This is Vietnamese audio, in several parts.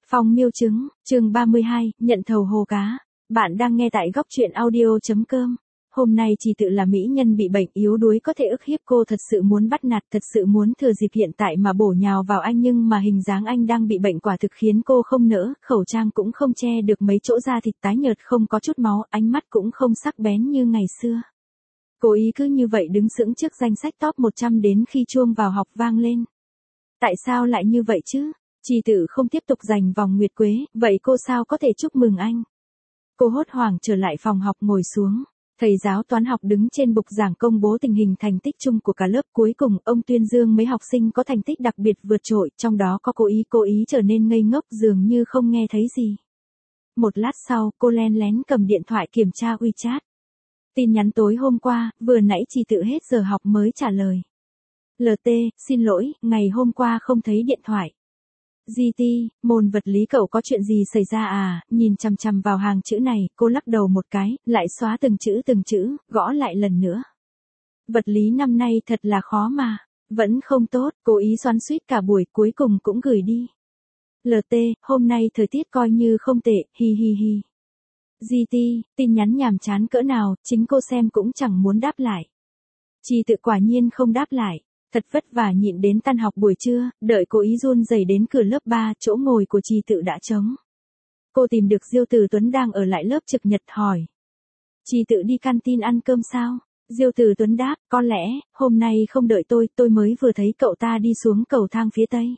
Phong miêu chứng, chương 32, nhận thầu hồ cá. Bạn đang nghe tại góc truyện audio.com. Hôm nay Trì Tự là mỹ nhân bị bệnh yếu đuối có thể ức hiếp cô, thật sự muốn bắt nạt, thật sự muốn thừa dịp hiện tại mà bổ nhào vào anh, nhưng mà hình dáng anh đang bị bệnh quả thực khiến cô không nỡ, khẩu trang cũng không che được mấy chỗ da thịt tái nhợt không có chút máu, ánh mắt cũng không sắc bén như ngày xưa. Cô ý cứ như vậy đứng sững trước danh sách top 100 đến khi chuông vào học vang lên. Tại sao lại như vậy chứ? Trì Tự không tiếp tục giành vòng nguyệt quế, vậy cô sao có thể chúc mừng anh? Cô hốt hoảng trở lại phòng học ngồi xuống. Thầy giáo toán học đứng trên bục giảng công bố tình hình thành tích chung của cả lớp. Cuối cùng, ông tuyên dương mấy học sinh có thành tích đặc biệt vượt trội, trong đó có cô ý trở nên ngây ngốc dường như không nghe thấy gì. Một lát sau, cô len lén cầm điện thoại kiểm tra WeChat. Tin nhắn tối hôm qua, vừa nãy Trì Tự hết giờ học mới trả lời. LT, xin lỗi, ngày hôm qua không thấy điện thoại. GT, môn vật lý cậu có chuyện gì xảy ra à? Nhìn chằm chằm vào hàng chữ này, cô lắc đầu một cái, lại xóa từng chữ, gõ lại lần nữa. Vật lý năm nay thật là khó mà. Vẫn không tốt, cố ý xoắn xuýt cả buổi, cuối cùng cũng gửi đi. LT, hôm nay thời tiết coi như không tệ, hi hi hi. GT, tin nhắn nhàm chán cỡ nào, chính cô xem cũng chẳng muốn đáp lại. Trì Tự quả nhiên không đáp lại. Thật vất vả nhịn đến tan học buổi trưa, đợi cô ý run rẩy đến cửa lớp 3, chỗ ngồi của Trì Tự đã trống. Cô tìm được Diêu Từ Tuấn đang ở lại lớp trực nhật hỏi. Trì Tự đi canteen ăn cơm sao? Diêu Từ Tuấn đáp, có lẽ, hôm nay không đợi tôi mới vừa thấy cậu ta đi xuống cầu thang phía tây.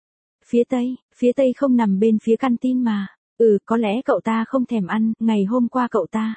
Phía tây không nằm bên phía canteen mà. Có lẽ cậu ta không thèm ăn, ngày hôm qua cậu ta.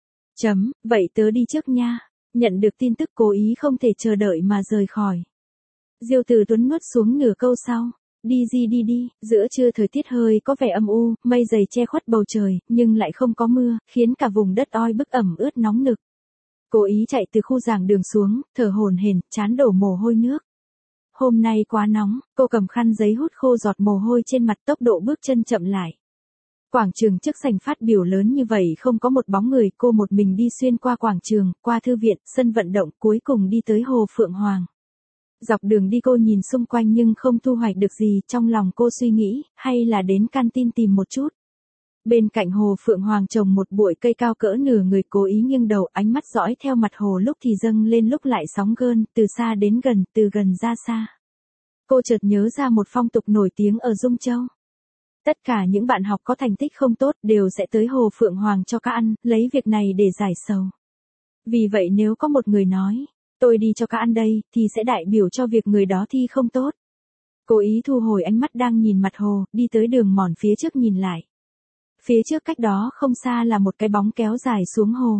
Vậy tớ đi trước nha. Nhận được tin tức cố ý không thể chờ đợi mà rời khỏi. Diêu Từ Tuấn nuốt xuống nửa câu sau. Đi, giữa trưa thời tiết hơi có vẻ âm u, mây dày che khuất bầu trời, nhưng lại không có mưa, khiến cả vùng đất oi bức ẩm ướt nóng nực. Cố ý chạy từ khu giảng đường xuống, thở hổn hển, trán đổ mồ hôi nước. Hôm nay quá nóng, cô cầm khăn giấy hút khô giọt mồ hôi trên mặt, tốc độ bước chân chậm lại. Quảng trường trước sảnh phát biểu lớn như vậy không có một bóng người, cô một mình đi xuyên qua quảng trường, qua thư viện, sân vận động, cuối cùng đi tới Hồ Phượng Hoàng. Dọc đường đi cô nhìn xung quanh nhưng không thu hoạch được gì, trong lòng cô suy nghĩ, hay là đến canteen tìm một chút. Bên cạnh Hồ Phượng Hoàng trồng một bụi cây cao cỡ nửa người, cố ý nghiêng đầu, ánh mắt dõi theo mặt hồ, lúc thì dâng lên lúc lại sóng gơn, từ xa đến gần, từ gần ra xa. Cô chợt nhớ ra một phong tục nổi tiếng ở Dung Châu. Tất cả những bạn học có thành tích không tốt đều sẽ tới Hồ Phượng Hoàng cho cá ăn, lấy việc này để giải sầu. Vì vậy nếu có một người nói, tôi đi cho cá ăn đây, thì sẽ đại biểu cho việc người đó thi không tốt. Cố ý thu hồi ánh mắt đang nhìn mặt hồ, đi tới đường mòn phía trước nhìn lại. Phía trước cách đó không xa là một cái bóng kéo dài xuống hồ.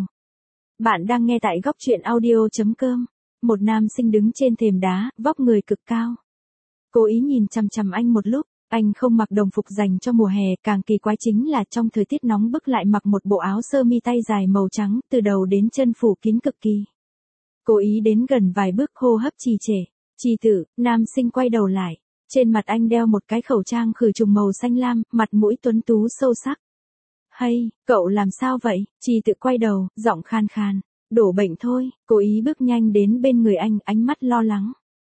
Bạn đang nghe tại góc truyện audio.com. Một nam sinh đứng trên thềm đá, vóc người cực cao. Cố ý nhìn chằm chằm anh một lúc. Anh không mặc đồng phục dành cho mùa hè, càng kỳ quái chính là trong thời tiết nóng bức lại mặc một bộ áo sơ mi tay dài màu trắng, từ đầu đến chân phủ kín cực kỳ. Cố ý đến gần vài bước, hô hấp trì trệ. Trì Tự, nam sinh quay đầu lại. Trên mặt anh đeo một cái khẩu trang khử trùng màu xanh lam, mặt mũi tuấn tú sâu sắc. Hay, cậu làm sao vậy? Trì Tự quay đầu, giọng khan khan. Đổ bệnh thôi. Cố ý bước nhanh đến bên người anh, ánh mắt lo lắng.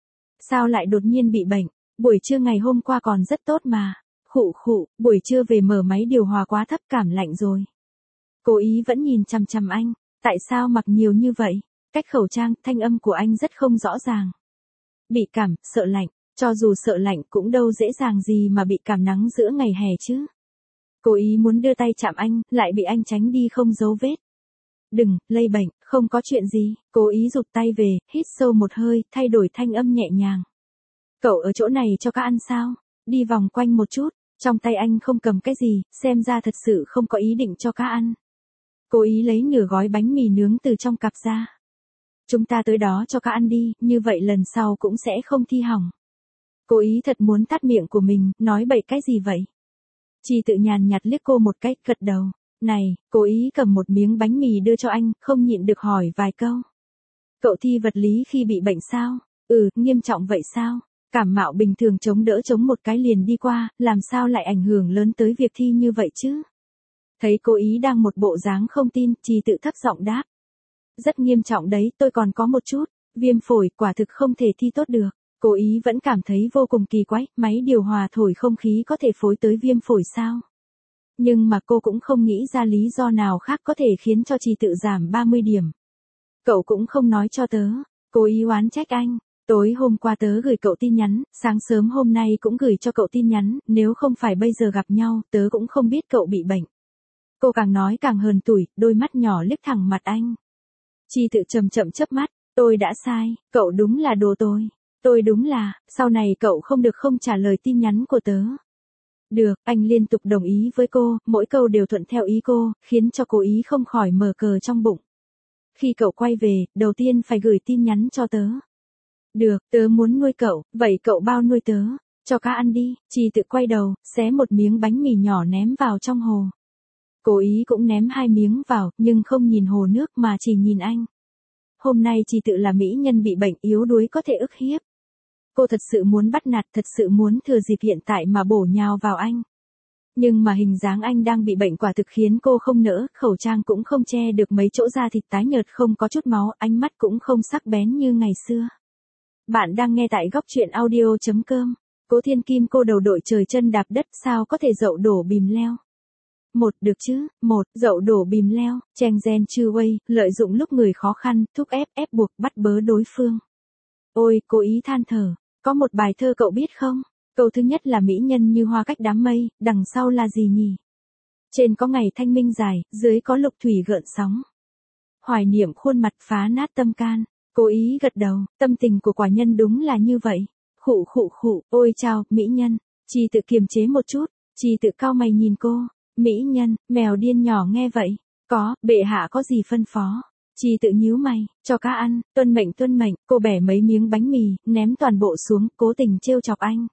Sao lại đột nhiên bị bệnh? Buổi trưa ngày hôm qua còn rất tốt mà. Khụ, buổi trưa về mở máy điều hòa quá thấp, cảm lạnh rồi. Cố ý vẫn nhìn chằm chằm anh. Tại sao mặc nhiều như vậy? Cách khẩu trang, thanh âm của anh rất không rõ ràng. Bị cảm, sợ lạnh. Cho dù sợ lạnh cũng đâu dễ dàng gì mà bị cảm nắng giữa ngày hè chứ. Cố ý muốn đưa tay chạm anh, lại bị anh tránh đi không giấu vết. Đừng, lây bệnh, không có chuyện gì. Cố ý rụt tay về, hít sâu một hơi, thay đổi thanh âm nhẹ nhàng. Cậu ở chỗ này cho cá ăn sao? Đi vòng quanh một chút, trong tay anh không cầm cái gì, xem ra thật sự không có ý định cho cá ăn. Cố ý lấy nửa gói bánh mì nướng từ trong cặp ra. Chúng ta tới đó cho cá ăn đi, như vậy lần sau cũng sẽ không thi hỏng. Cố ý thật muốn tắt miệng của mình, nói bậy cái gì vậy? Trì Tự nhàn nhạt liếc cô một cái, gật đầu. Này, cố ý cầm một miếng bánh mì đưa cho anh, không nhịn được hỏi vài câu. Cậu thi vật lý khi bị bệnh sao? Nghiêm trọng vậy sao? Cảm mạo bình thường chống một cái liền đi qua, làm sao lại ảnh hưởng lớn tới việc thi như vậy chứ? Thấy cố ý đang một bộ dáng không tin, Trì Tự thấp giọng đáp. Rất nghiêm trọng đấy, tôi còn có một chút viêm phổi, quả thực không thể thi tốt được. Cố Ý vẫn cảm thấy vô cùng kỳ quái, máy điều hòa thổi không khí có thể phối tới viêm phổi sao? Nhưng mà cô cũng không nghĩ ra lý do nào khác có thể khiến cho Trì Tự giảm 30 điểm. Cậu cũng không nói cho tớ. Cố Ý oán trách anh. Tối hôm qua tớ gửi cậu tin nhắn, sáng sớm hôm nay cũng gửi cho cậu tin nhắn, nếu không phải bây giờ gặp nhau, tớ cũng không biết cậu bị bệnh. Cô càng nói càng hờn tủi, đôi mắt nhỏ liếc thẳng mặt anh. Trì Tự chậm chậm chớp mắt, tôi đã sai, cậu đúng là đồ tôi. Tôi đúng là, sau này cậu không được không trả lời tin nhắn của tớ. Được, anh liên tục đồng ý với cô, mỗi câu đều thuận theo ý cô, khiến cho Cố Ý không khỏi mở cờ trong bụng. Khi cậu quay về, đầu tiên phải gửi tin nhắn cho tớ. Được, tớ muốn nuôi cậu, vậy cậu bao nuôi tớ, cho cá ăn đi. Trì Tự quay đầu, xé một miếng bánh mì nhỏ ném vào trong hồ. Cố Ý cũng ném 2 miếng vào, nhưng không nhìn hồ nước mà chỉ nhìn anh. Hôm nay Trì Tự là mỹ nhân bị bệnh yếu đuối có thể ức hiếp. Cô thật sự muốn bắt nạt, thật sự muốn thừa dịp hiện tại mà bổ nhào vào anh. Nhưng mà hình dáng anh đang bị bệnh quả thực khiến cô không nỡ, khẩu trang cũng không che được mấy chỗ da thịt tái nhợt không có chút máu, ánh mắt cũng không sắc bén như ngày xưa. Bạn đang nghe tại góc truyện audio.com. Cố Thiên Kim cô đầu đội trời chân đạp đất sao có thể dậu đổ bìm leo. Một được chứ, một, dậu đổ bìm leo, chèn gen chư quay, lợi dụng lúc người khó khăn, thúc ép buộc bắt bớ đối phương. Ôi, Cố Ý than thở, có một bài thơ cậu biết không? Câu thứ nhất là mỹ nhân như hoa cách đám mây, đằng sau là gì nhỉ? Trên có ngày thanh minh dài, dưới có lục thủy gợn sóng. Hoài niệm khuôn mặt phá nát tâm can. Cố Ý gật đầu, tâm tình của quả nhân đúng là như vậy. Khụ khụ khụ, ôi chao, mỹ nhân. Trì Tự kiềm chế một chút, Trì Tự cau mày nhìn cô. Mỹ nhân, mèo điên nhỏ nghe vậy. Có, bệ hạ có gì phân phó? Trì Tự nhíu mày, cho cá ăn, tuân mệnh, cô bẻ mấy miếng bánh mì, ném toàn bộ xuống, cố tình trêu chọc anh.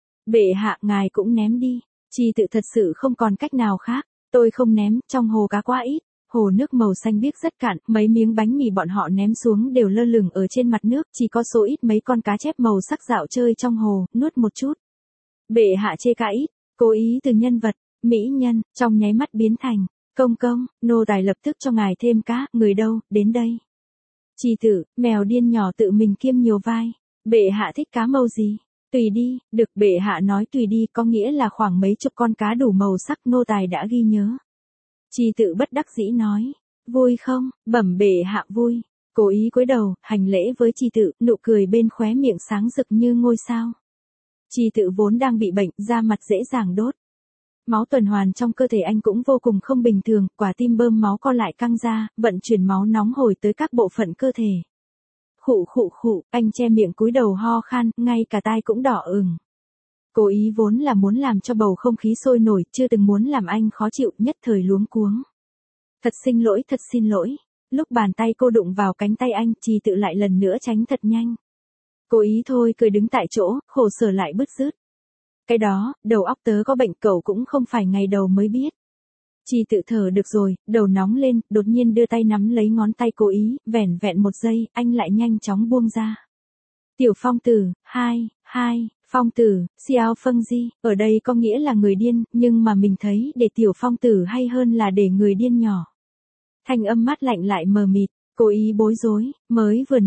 Bệ hạ ngài cũng ném đi. Trì Tự thật sự không còn cách nào khác. Tôi không ném, trong hồ cá quá ít. Hồ nước màu xanh biếc rất cạn, mấy miếng bánh mì bọn họ ném xuống đều lơ lửng ở trên mặt nước, chỉ có số ít mấy con cá chép màu sắc dạo chơi trong hồ, nuốt một chút. Bệ hạ chê cá ít, Cố Ý từ nhân vật, mỹ nhân, trong nháy mắt biến thành, công, nô tài lập tức cho ngài thêm cá, người đâu, đến đây. Trì Tự, mèo điên nhỏ tự mình kiêm nhiều vai, bệ hạ thích cá màu gì? Tùy đi, được bệ hạ nói tùy đi có nghĩa là khoảng mấy chục con cá đủ màu sắc nô tài đã ghi nhớ. Trì Tự bất đắc dĩ nói, vui không, bẩm bệ hạ vui. Cố Ý cúi đầu, hành lễ với Trì Tự, nụ cười bên khóe miệng sáng rực như ngôi sao. Trì Tự vốn đang bị bệnh, da mặt dễ dàng đốt. Máu tuần hoàn trong cơ thể anh cũng vô cùng không bình thường, quả tim bơm máu co lại căng ra, vận chuyển máu nóng hổi tới các bộ phận cơ thể. Khụ, anh che miệng cúi đầu ho khan, ngay cả tai cũng đỏ ửng. Cố Ý vốn là muốn làm cho bầu không khí sôi nổi, chưa từng muốn làm anh khó chịu, nhất thời luống cuống. Thật xin lỗi. Lúc bàn tay cô đụng vào cánh tay anh, Trì Tự lại lần nữa tránh thật nhanh. Cố Ý thôi cười đứng tại chỗ, khổ sở lại bứt rứt. Cái đó, đầu óc tớ có bệnh cậu cũng không phải ngày đầu mới biết. Trì Tự thở được rồi, đầu nóng lên, đột nhiên đưa tay nắm lấy ngón tay Cố Ý, vẻn vẹn một giây, anh lại nhanh chóng buông ra. Tiểu Phong Tử, Phong Tử, Xiao Phân Di, ở đây có nghĩa là người điên, nhưng mà mình thấy để Tiểu Phong Tử hay hơn là để người điên nhỏ. Thanh âm mát lạnh lại mờ mịt, Cố Ý bối rối, mới vừa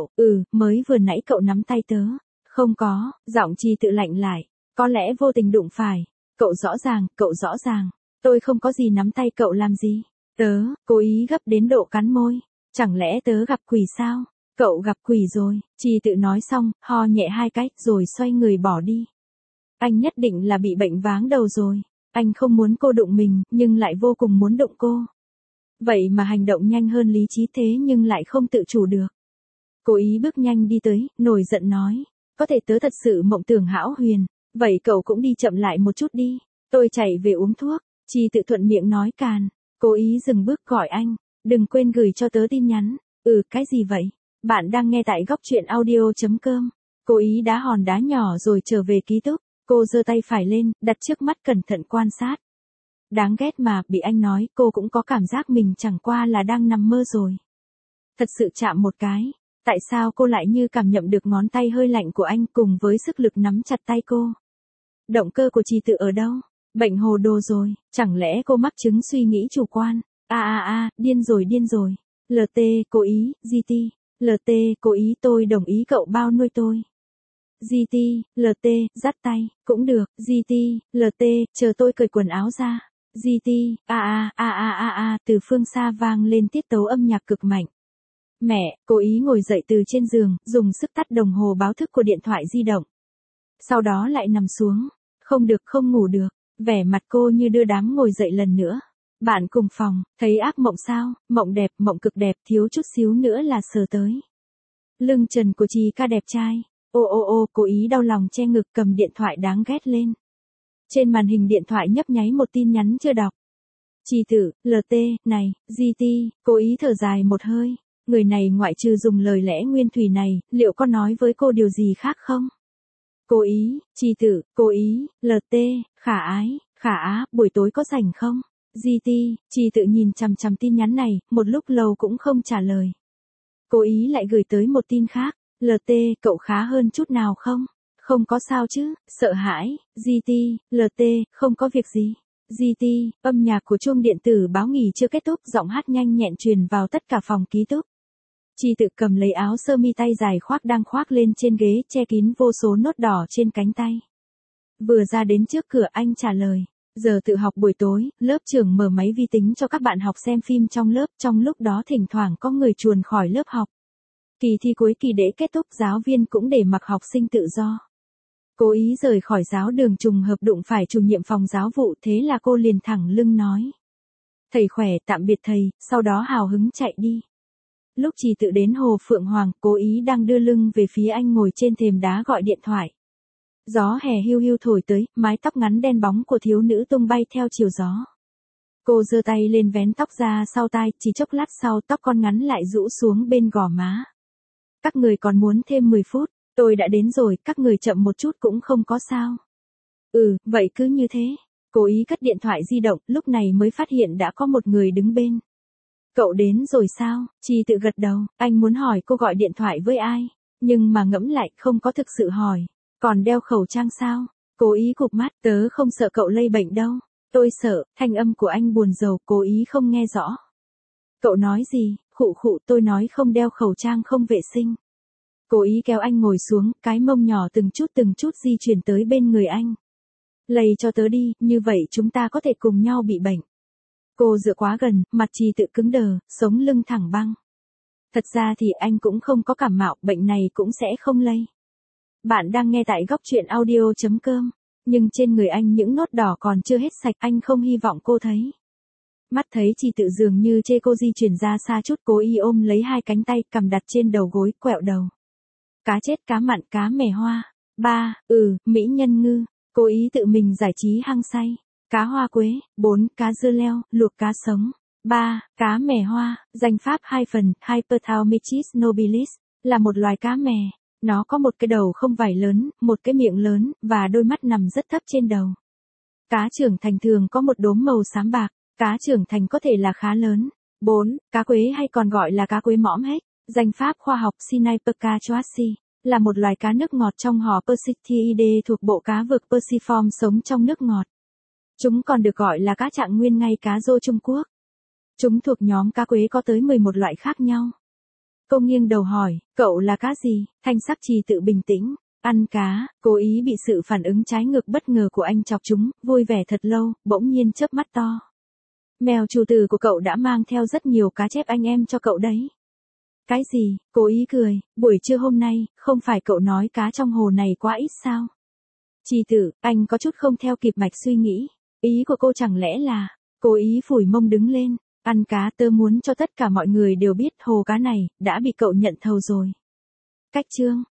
nãy cậu nắm tay tớ. Không có, giọng Trì Tự lạnh lại, có lẽ vô tình đụng phải. Cậu rõ ràng, tôi không có gì nắm tay cậu làm gì. Cố Ý gấp đến độ cắn môi, chẳng lẽ tớ gặp quỷ sao? Cậu gặp quỷ rồi, Trì Tự nói xong, ho nhẹ 2 cái, rồi xoay người bỏ đi. Anh nhất định là bị bệnh váng đầu rồi. Anh không muốn cô đụng mình, nhưng lại vô cùng muốn đụng cô. Vậy mà hành động nhanh hơn lý trí thế nhưng lại không tự chủ được. Cố Ý bước nhanh đi tới, nổi giận nói. Có thể tớ thật sự mộng tưởng hão huyền. Vậy cậu cũng đi chậm lại một chút đi. Tôi chạy về uống thuốc. Trì Tự thuận miệng nói càn. Cố Ý dừng bước gọi anh. Đừng quên gửi cho tớ tin nhắn. Cái gì vậy? Bạn đang nghe tại góc truyện audio.com. Cố Ý đá hòn đá nhỏ rồi trở về ký túc. Cô giơ tay phải lên, đặt trước mắt cẩn thận quan sát. Đáng ghét mà, bị anh nói, cô cũng có cảm giác mình chẳng qua là đang nằm mơ rồi. Thật sự chạm một cái. Tại sao cô lại như cảm nhận được ngón tay hơi lạnh của anh cùng với sức lực nắm chặt tay cô? Động cơ của Trì Tự ở đâu? Bệnh hồ đồ rồi, chẳng lẽ cô mắc chứng suy nghĩ chủ quan? Điên rồi. LT, Cố Ý, GT. LT, Cố Ý tôi đồng ý cậu bao nuôi tôi. GT, LT, dắt tay, cũng được, GT, LT, chờ tôi cởi quần áo ra. GT, từ phương xa vang lên tiết tấu âm nhạc cực mạnh. Mẹ, cố ý ngồi dậy từ trên giường, dùng sức tắt đồng hồ báo thức của điện thoại di động. Sau đó lại nằm xuống. Không được, không ngủ được. Vẻ mặt cô như đưa đám ngồi dậy lần nữa. Bạn cùng phòng, thấy ác mộng sao? Mộng đẹp, mộng cực đẹp, thiếu chút xíu nữa là sờ tới. Lưng trần của Trì ca đẹp trai. Ô, cố ý đau lòng che ngực cầm điện thoại đáng ghét lên. Trên màn hình điện thoại nhấp nháy một tin nhắn chưa đọc. Trì tử, LT, này, GT, cố ý thở dài một hơi. Người này ngoại trừ dùng lời lẽ nguyên thủy này, liệu có nói với cô điều gì khác không? Cố ý, Trì tử, cố ý, LT, khả ái, khả á, buổi tối có rảnh không? GT, Trì tự nhìn chằm chằm tin nhắn này, một lúc lâu cũng không trả lời. Cố ý lại gửi tới một tin khác. LT, cậu khá hơn chút nào không? Không có sao chứ, sợ hãi. GT, LT, không có việc gì. GT, âm nhạc của chuông điện tử báo nghỉ chưa kết thúc, giọng hát nhanh nhẹn truyền vào tất cả phòng ký túc. Trì tự cầm lấy áo sơ mi tay dài đang khoác lên trên ghế, che kín vô số nốt đỏ trên cánh tay. Vừa ra đến trước cửa anh trả lời. Giờ tự học buổi tối, lớp trưởng mở máy vi tính cho các bạn học xem phim trong lớp, trong lúc đó thỉnh thoảng có người chuồn khỏi lớp học. Kỳ thi cuối kỳ để kết thúc, giáo viên cũng để mặc học sinh tự do. Cố ý rời khỏi giáo đường, trùng hợp đụng phải chủ nhiệm phòng giáo vụ, thế là cô liền thẳng lưng nói. Thầy khỏe, tạm biệt thầy, sau đó hào hứng chạy đi. Lúc Trì tự đến Hồ Phượng Hoàng, cố ý đang đưa lưng về phía anh ngồi trên thềm đá gọi điện thoại. Gió hè hiu hiu thổi tới, mái tóc ngắn đen bóng của thiếu nữ tung bay theo chiều gió. Cô giơ tay lên vén tóc ra sau tai, chỉ chốc lát sau tóc con ngắn lại rũ xuống bên gò má. Các người còn muốn thêm 10 phút, tôi đã đến rồi, các người chậm một chút cũng không có sao. Vậy cứ như thế. Cố ý cất điện thoại di động, lúc này mới phát hiện đã có một người đứng bên. Cậu đến rồi sao? Trì tự gật đầu, anh muốn hỏi cô gọi điện thoại với ai, nhưng mà ngẫm lại không có thực sự hỏi. Còn đeo khẩu trang sao? Cố ý cụp mắt, tớ không sợ cậu lây bệnh đâu. Tôi sợ, thanh âm của anh buồn rầu, cố ý không nghe rõ. Cậu nói gì? Khụ, tôi nói không đeo khẩu trang không vệ sinh. Cố ý kéo anh ngồi xuống, cái mông nhỏ từng chút di chuyển tới bên người anh. Lây cho tớ đi, như vậy chúng ta có thể cùng nhau bị bệnh. Cô dựa quá gần, mặt Trì tự cứng đờ, sống lưng thẳng băng. Thật ra thì anh cũng không có cảm mạo, bệnh này cũng sẽ không lây. Bạn đang nghe tại góc truyện audio.com, nhưng trên người anh những nốt đỏ còn chưa hết sạch, anh không hy vọng cô thấy. Mắt thấy Trì tự dường như chê cô di chuyển ra xa chút, cố ý ôm lấy hai cánh tay, cầm đặt trên đầu gối, quẹo đầu. Cá chết, cá mặn, cá mè hoa. 3, mỹ nhân ngư. Cố ý tự mình giải trí hăng say. Cá hoa quế. 4, cá dưa leo, luộc cá sống. 3, cá mè hoa. Danh pháp 2 phần, Hyperthalamichis nobilis, là một loài cá mè. Nó có một cái đầu không vảy lớn, một cái miệng lớn, và đôi mắt nằm rất thấp trên đầu. Cá trưởng thành thường có một đốm màu xám bạc. Cá trưởng thành có thể là khá lớn. 4, cá quế hay còn gọi là cá quế mõm hết. Danh pháp khoa học Sinapeca choasi, là một loài cá nước ngọt trong họ Persistidae thuộc bộ cá vực Perciform, sống trong nước ngọt. Chúng còn được gọi là cá trạng nguyên ngay cá rô Trung Quốc. Chúng thuộc nhóm cá quế có tới 11 loại khác nhau. Cô nghiêng đầu hỏi, cậu là cá gì? Thanh sắc Trì tự bình tĩnh, ăn cá. Cố ý bị sự phản ứng trái ngược bất ngờ của anh chọc chúng, vui vẻ thật lâu, bỗng nhiên chớp mắt to. Mèo chủ tử của cậu đã mang theo rất nhiều cá chép anh em cho cậu đấy. Cái gì? Cố ý cười, buổi trưa hôm nay, không phải cậu nói cá trong hồ này quá ít sao? Trì tử, anh có chút không theo kịp mạch suy nghĩ. Ý của cô chẳng lẽ là, cố ý phủi mông đứng lên, ăn cá, tớ muốn cho tất cả mọi người đều biết hồ cá này, đã bị cậu nhận thầu rồi. Cách chương.